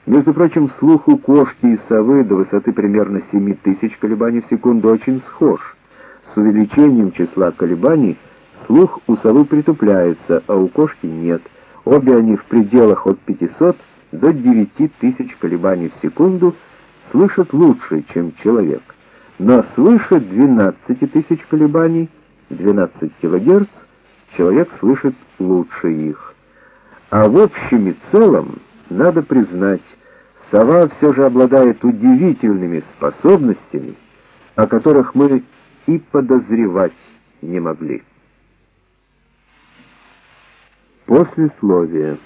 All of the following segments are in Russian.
Между прочим, слух у кошки и совы до высоты примерно 7000 колебаний в секунду очень схож. С увеличением числа колебаний слух у совы притупляется, а у кошки нет. Обе они в пределах от 500 до 9000 колебаний в секунду слышат лучше, чем человек. Но свыше 12 тысяч колебаний, 12 кГц, человек слышит лучше их. А в общем и целом, надо признать, сова все же обладает удивительными способностями, о которых мы и подозревать не могли. Послесловие.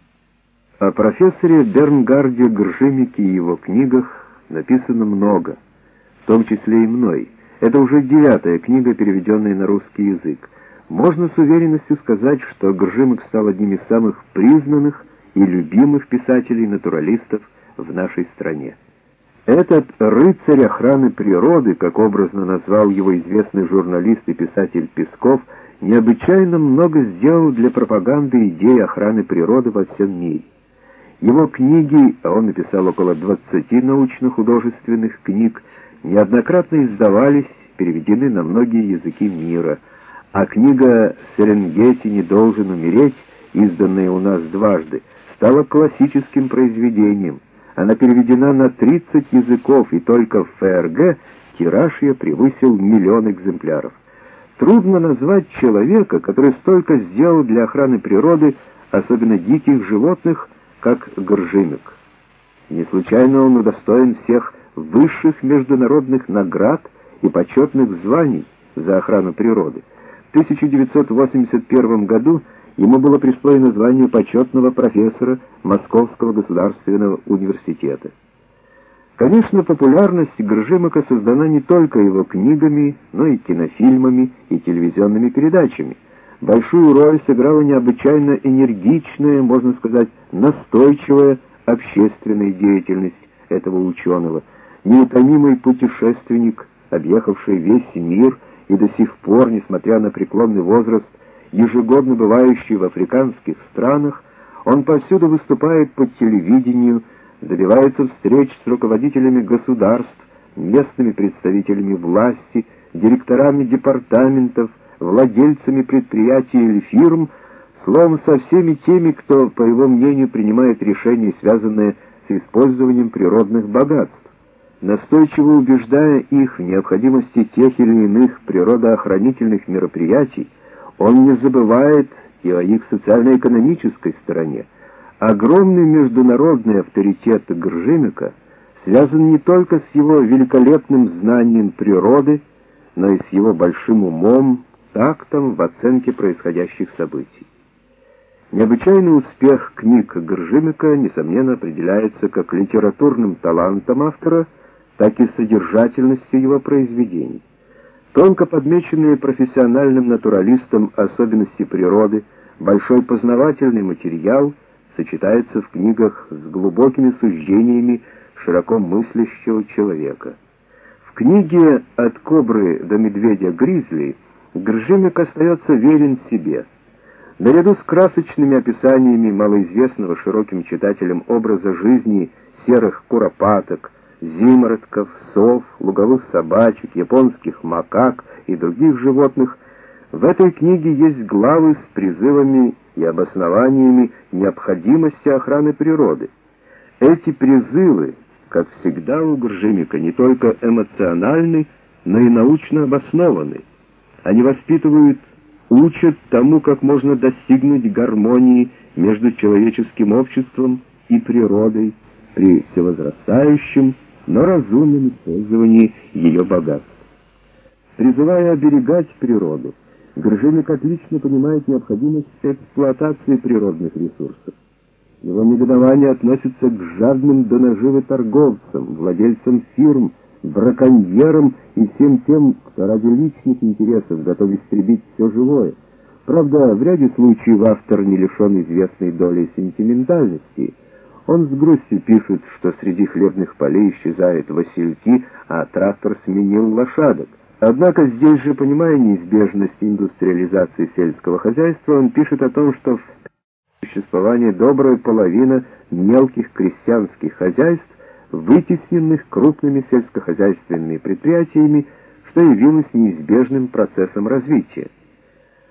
О профессоре Бернгарде Гржимике и его книгах написано много, в том числе и мной. Это уже 9-я книга, переведенная на русский язык. Можно с уверенностью сказать, что Гржимик стал одним из самых признанных и любимых писателей-натуралистов в нашей стране. Этот рыцарь охраны природы, как образно назвал его известный журналист и писатель Песков, необычайно много сделал для пропаганды идей охраны природы во всем мире. Его книги, а он написал около 20 научно-художественных книг, неоднократно издавались, переведены на многие языки мира, а книга «Серенгети не должен умереть», изданная у нас дважды, стала классическим произведением. Она переведена на 30 языков, и только в ФРГ тираж ее превысил 1 миллион экземпляров. Трудно назвать человека, который столько сделал для охраны природы, особенно диких животных, как Гржимик. Не случайно он удостоен всех высших международных наград и почетных званий за охрану природы. В 1981 году ему было присвоено звание почетного профессора Московского государственного университета. Конечно, популярность Гржимика создана не только его книгами, но и кинофильмами и телевизионными передачами. Большую роль сыграла необычайно энергичная, можно сказать, настойчивая общественная деятельность этого ученого, неутомимый путешественник, объехавший весь мир и до сих пор, несмотря на преклонный возраст, ежегодно бывающий в африканских странах, он повсюду выступает по телевидению, добивается встреч с руководителями государств, местными представителями власти, директорами департаментов, владельцами предприятий или фирм, словом, со всеми теми, кто, по его мнению, принимает решения, связанные с использованием природных богатств. Настойчиво убеждая их в необходимости тех или иных природоохранительных мероприятий, он не забывает и о их социально-экономической стороне. Огромный международный авторитет Гржимика связан не только с его великолепным знанием природы, но и с его большим умом, тактом в оценке происходящих событий. Необычайный успех книг Гржимика, несомненно, определяется как литературным талантом автора, так и содержательностью его произведений. Тонко подмеченные профессиональным натуралистом особенности природы, большой познавательный материал сочетается в книгах с глубокими суждениями широко мыслящего человека. В книге «От кобры до медведя-гризли» Гржимик остается верен себе. Наряду с красочными описаниями малоизвестного широким читателям образа жизни серых куропаток, зимородков, сов, луговых собачек, японских макак и других животных, в этой книге есть главы с призывами и обоснованиями необходимости охраны природы. Эти призывы, как всегда у Гржимика, не только эмоциональны, но и научно обоснованы. Они воспитывают, учат тому, как можно достигнуть гармонии между человеческим обществом и природой при всевозрастающем, но разумном использовании ее богатств. Призывая оберегать природу, Гржимик отлично понимает необходимость эксплуатации природных ресурсов. Его негодование относится к жадным до наживы торговцам, владельцам фирм, браконьерам и всем тем, кто ради личных интересов готов истребить все живое. Правда, в ряде случаев автор не лишен известной доли сентиментальности. Он с грустью пишет, что среди хлебных полей исчезают васильки, а трактор сменил лошадок. Однако здесь же, понимая неизбежность индустриализации сельского хозяйства, он пишет о том, что в существование добрая половина мелких крестьянских хозяйств, вытесненных крупными сельскохозяйственными предприятиями, что явилось неизбежным процессом развития.